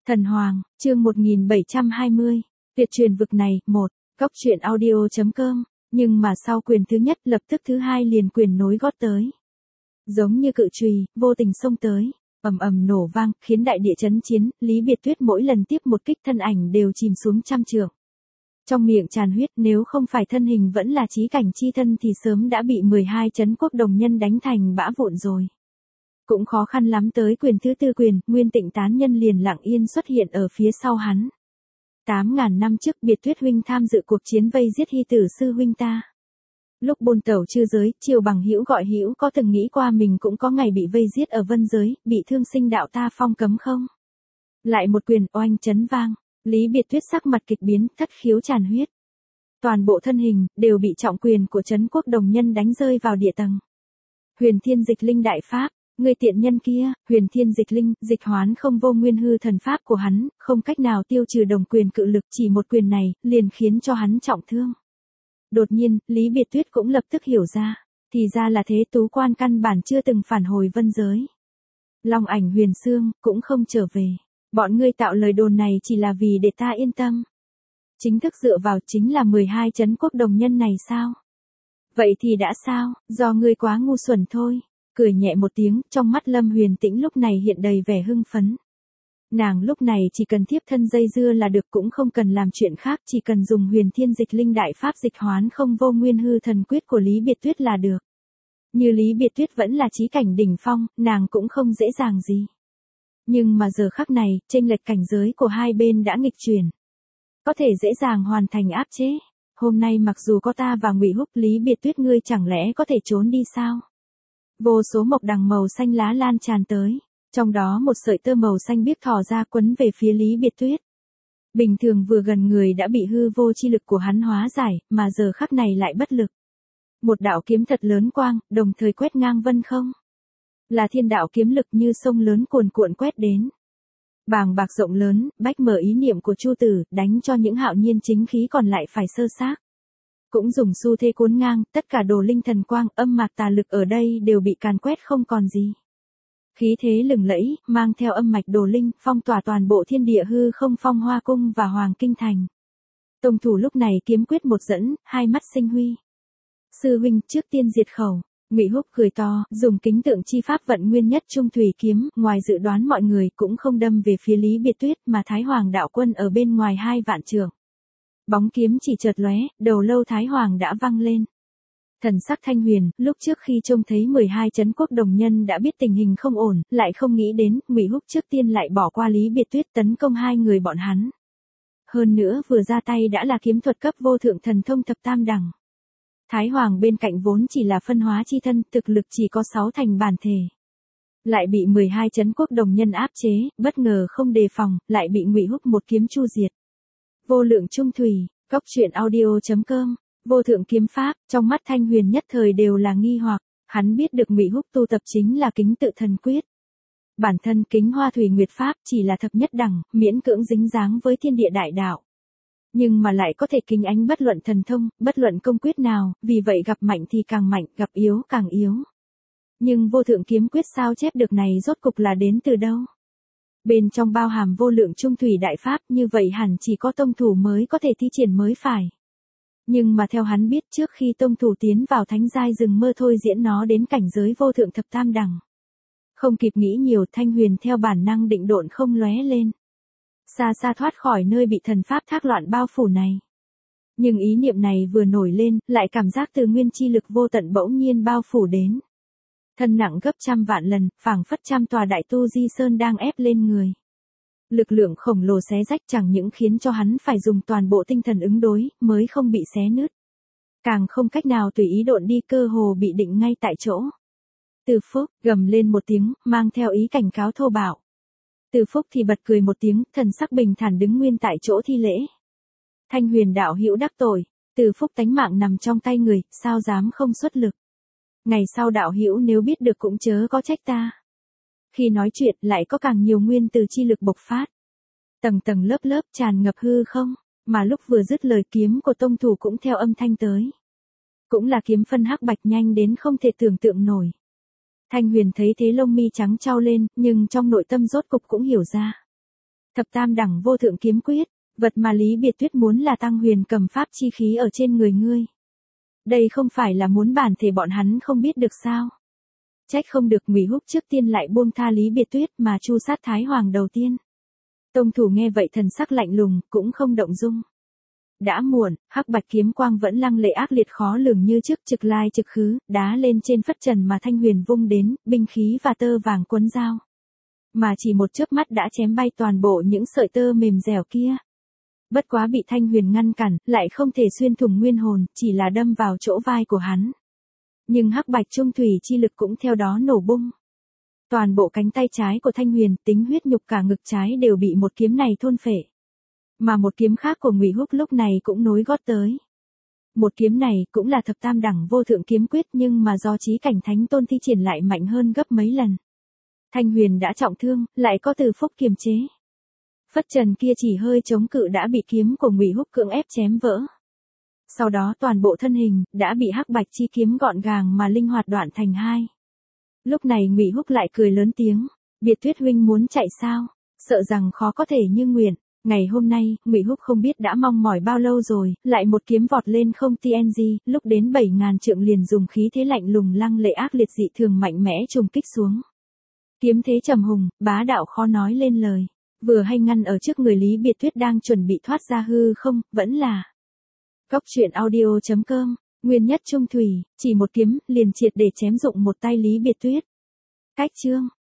Thần Hoàng, chương 1720, tuyệt truyền vực này, 1, góc truyện audio.com, nhưng mà sau quyền thứ nhất lập tức thứ hai liền quyền nối gót tới. Giống như cự chùy, vô tình xông tới, ầm ầm nổ vang, khiến đại địa chấn chiến, Lý Biệt Tuyết mỗi lần tiếp một kích thân ảnh đều chìm xuống trăm trượng. Trong miệng tràn huyết, nếu không phải thân hình vẫn là chí cảnh chi thân thì sớm đã bị 12 trấn quốc đồng nhân đánh thành bã vụn rồi. Cũng khó khăn lắm tới quyền thứ tư quyền, Nguyên Tịnh tán nhân liền lặng yên xuất hiện ở phía sau hắn. 8.000 năm trước Biệt Tuyết huynh tham dự cuộc chiến vây giết Hy Tử sư huynh ta. Lúc bôn tẩu chư giới, Triều bằng hữu gọi hữu có từng nghĩ qua mình cũng có ngày bị vây giết ở vân giới, bị thương sinh đạo ta phong cấm không? Lại một quyền oanh chấn vang, Lý Biệt Tuyết sắc mặt kịch biến, thất khiếu tràn huyết. Toàn bộ thân hình đều bị trọng quyền của trấn quốc đồng nhân đánh rơi vào địa tầng. Huyền Thiên Dịch Linh đại pháp, người tiện nhân kia, Huyền Thiên Dịch Linh, dịch hoán không vô nguyên hư thần pháp của hắn, không cách nào tiêu trừ đồng quyền cự lực, chỉ một quyền này liền khiến cho hắn trọng thương. Đột nhiên, Lý Biệt Tuyết cũng lập tức hiểu ra, thì ra là thế, Tú Quan căn bản chưa từng phản hồi vân giới. Long Ảnh Huyền Xương cũng không trở về. Bọn ngươi tạo lời đồn này chỉ là vì để ta yên tâm. Chính thức dựa vào chính là 12 trấn quốc đồng nhân này sao? Vậy thì đã sao, do ngươi quá ngu xuẩn thôi. Cười nhẹ một tiếng, trong mắt Lâm Huyền Tĩnh lúc này hiện đầy vẻ hưng phấn. Nàng lúc này chỉ cần tiếp thân dây dưa là được, cũng không cần làm chuyện khác, chỉ cần dùng Huyền Thiên Dịch Linh đại pháp dịch hoán không vô nguyên hư thần quyết của Lý Biệt Tuyết là được. Như Lý Biệt Tuyết vẫn là chí cảnh đỉnh phong, nàng cũng không dễ dàng gì. Nhưng mà giờ khắc này, chênh lệch cảnh giới của hai bên đã nghịch chuyển. Có thể dễ dàng hoàn thành áp chế. Hôm nay mặc dù có ta và Ngụy Húc, Lý Biệt Tuyết ngươi chẳng lẽ có thể trốn đi sao? Vô số mộc đằng màu xanh lá lan tràn tới, trong đó một sợi tơ màu xanh biếc thò ra quấn về phía Lý Biệt Tuyết. Bình thường vừa gần người đã bị hư vô chi lực của hắn hóa giải, mà giờ khắc này lại bất lực. Một đạo kiếm thật lớn quang, đồng thời quét ngang vân không. Là thiên đạo kiếm lực như sông lớn cuồn cuộn quét đến. Bàng bạc rộng lớn, bách mở ý niệm của Chu Tử, đánh cho những hạo nhiên chính khí còn lại phải sơ xác. Cũng dùng xu thế cuốn ngang, tất cả đồ linh thần quang, âm mạc tà lực ở đây đều bị càn quét không còn gì. Khí thế lừng lẫy, mang theo âm mạch đồ linh, phong tỏa toàn bộ thiên địa hư không, Phong Hoa Cung và Hoàng Kinh Thành. Tông thủ lúc này kiếm quyết một dẫn, hai mắt sinh huy. Sư huynh, trước tiên diệt khẩu. Ngụy Húc cười to, dùng kính tượng chi pháp vận nguyên nhất trung thủy kiếm, ngoài dự đoán mọi người cũng không đâm về phía Lý Biệt Tuyết mà Thái Hoàng đạo quân ở bên ngoài 2 vạn trượng. Bóng kiếm chỉ chợt lóe, đầu lâu Thái Hoàng đã văng lên. Thần sắc Thanh Huyền, lúc trước khi trông thấy 12 trấn quốc đồng nhân đã biết tình hình không ổn, lại không nghĩ đến, Ngụy Húc trước tiên lại bỏ qua Lý Biệt Tuyết tấn công hai người bọn hắn. Hơn nữa vừa ra tay đã là kiếm thuật cấp vô thượng thần thông thập tam đẳng. Thái Hoàng bên cạnh vốn chỉ là phân hóa chi thân, thực lực chỉ có 6 thành bản thể. Lại bị 12 trấn quốc đồng nhân áp chế, bất ngờ không đề phòng, lại bị Ngụy Húc một kiếm chu diệt. Vô lượng trung thủy, góc truyện audio.com, vô thượng kiếm pháp, trong mắt Thanh Huyền nhất thời đều là nghi hoặc, hắn biết được Ngụy Húc tu tập chính là kính tự thần quyết. Bản thân kính hoa thủy nguyệt pháp chỉ là thập nhất đẳng, miễn cưỡng dính dáng với thiên địa đại đạo. Nhưng mà lại có thể kính ánh bất luận thần thông, bất luận công quyết nào, vì vậy gặp mạnh thì càng mạnh, gặp yếu càng yếu. Nhưng vô thượng kiếm quyết sao chép được này rốt cục là đến từ đâu? Bên trong bao hàm vô lượng trung thủy đại pháp, như vậy hẳn chỉ có tông thủ mới có thể thi triển mới phải. Nhưng mà theo hắn biết, trước khi tông thủ tiến vào thánh giai rừng mơ thôi diễn nó đến cảnh giới vô thượng thập tam đẳng. Không kịp nghĩ nhiều, Thanh Huyền theo bản năng định độn không lóe lên. Xa xa thoát khỏi nơi bị thần pháp thác loạn bao phủ này. Nhưng ý niệm này vừa nổi lên, lại cảm giác từ nguyên chi lực vô tận bỗng nhiên bao phủ đến. Thân nặng gấp trăm vạn lần, phảng phất trăm tòa đại tu di sơn đang ép lên người. Lực lượng khổng lồ xé rách chẳng những khiến cho hắn phải dùng toàn bộ tinh thần ứng đối, mới không bị xé nứt. Càng không cách nào tùy ý độn đi, cơ hồ bị định ngay tại chỗ. Từ Phúc gầm lên một tiếng, mang theo ý cảnh cáo thô bạo. Từ Phúc thì bật cười một tiếng, thần sắc bình thản đứng nguyên tại chỗ thi lễ. Thanh Huyền đạo hữu đắc tội, Từ Phúc tánh mạng nằm trong tay người, sao dám không xuất lực. Ngày sau đạo hữu nếu biết được cũng chớ có trách ta. Khi nói chuyện lại có càng nhiều nguyên từ chi lực bộc phát. Tầng tầng lớp lớp tràn ngập hư không, mà lúc vừa dứt lời kiếm của tông thủ cũng theo âm thanh tới. Cũng là kiếm phân hắc bạch nhanh đến không thể tưởng tượng nổi. Thanh Huyền thấy thế lông mi trắng trao lên, nhưng trong nội tâm rốt cục cũng hiểu ra. Thập tam đẳng vô thượng kiếm quyết, vật mà Lý Biệt Tuyết muốn là tăng huyền cầm pháp chi khí ở trên người ngươi. Đây không phải là muốn bản thể bọn hắn không biết được sao? Trách không được Ngụy Húc trước tiên lại buông tha Lý Biệt Tuyết mà chu sát Thái Hoàng đầu tiên. Tông thủ nghe vậy thần sắc lạnh lùng, cũng không động dung. Đã muộn, hắc bạch kiếm quang vẫn lăng lệ ác liệt khó lường như trước, trực lai trực khứ, đá lên trên phất trần mà Thanh Huyền vung đến, binh khí và tơ vàng quấn dao. Mà chỉ một chớp mắt đã chém bay toàn bộ những sợi tơ mềm dẻo kia. Bất quá bị Thanh Huyền ngăn cản, lại không thể xuyên thủng nguyên hồn, chỉ là đâm vào chỗ vai của hắn. Nhưng hắc bạch trung thủy chi lực cũng theo đó nổ bung. Toàn bộ cánh tay trái của Thanh Huyền, tính huyết nhục cả ngực trái đều bị một kiếm này thôn phệ. Mà một kiếm khác của Ngụy Húc lúc này cũng nối gót tới. Một kiếm này cũng là thập tam đẳng vô thượng kiếm quyết, nhưng mà do chí cảnh thánh tôn thi triển lại mạnh hơn gấp mấy lần. Thanh Huyền đã trọng thương, lại có Từ Phúc kiềm chế. Phất trần kia chỉ hơi chống cự đã bị kiếm của Ngụy Húc cưỡng ép chém vỡ. Sau đó toàn bộ thân hình đã bị hắc bạch chi kiếm gọn gàng mà linh hoạt đoạn thành hai. Lúc này Ngụy Húc lại cười lớn tiếng, Biệt Tuyết huynh muốn chạy sao? Sợ rằng khó có thể như nguyện. Ngày hôm nay, Ngụy Húc không biết đã mong mỏi bao lâu rồi, lại một kiếm vọt lên không TNG, lúc đến 7.000 trượng liền dùng khí thế lạnh lùng lăng lệ ác liệt dị thường mạnh mẽ trùng kích xuống. Kiếm thế trầm hùng, bá đạo khó nói lên lời, vừa hay ngăn ở trước người Lý Biệt Tuyết đang chuẩn bị thoát ra hư không, vẫn là Cốc truyện audio.com, nguyên nhất trung thủy, chỉ một kiếm, liền triệt để chém dụng một tay Lý Biệt Tuyết. Cách chương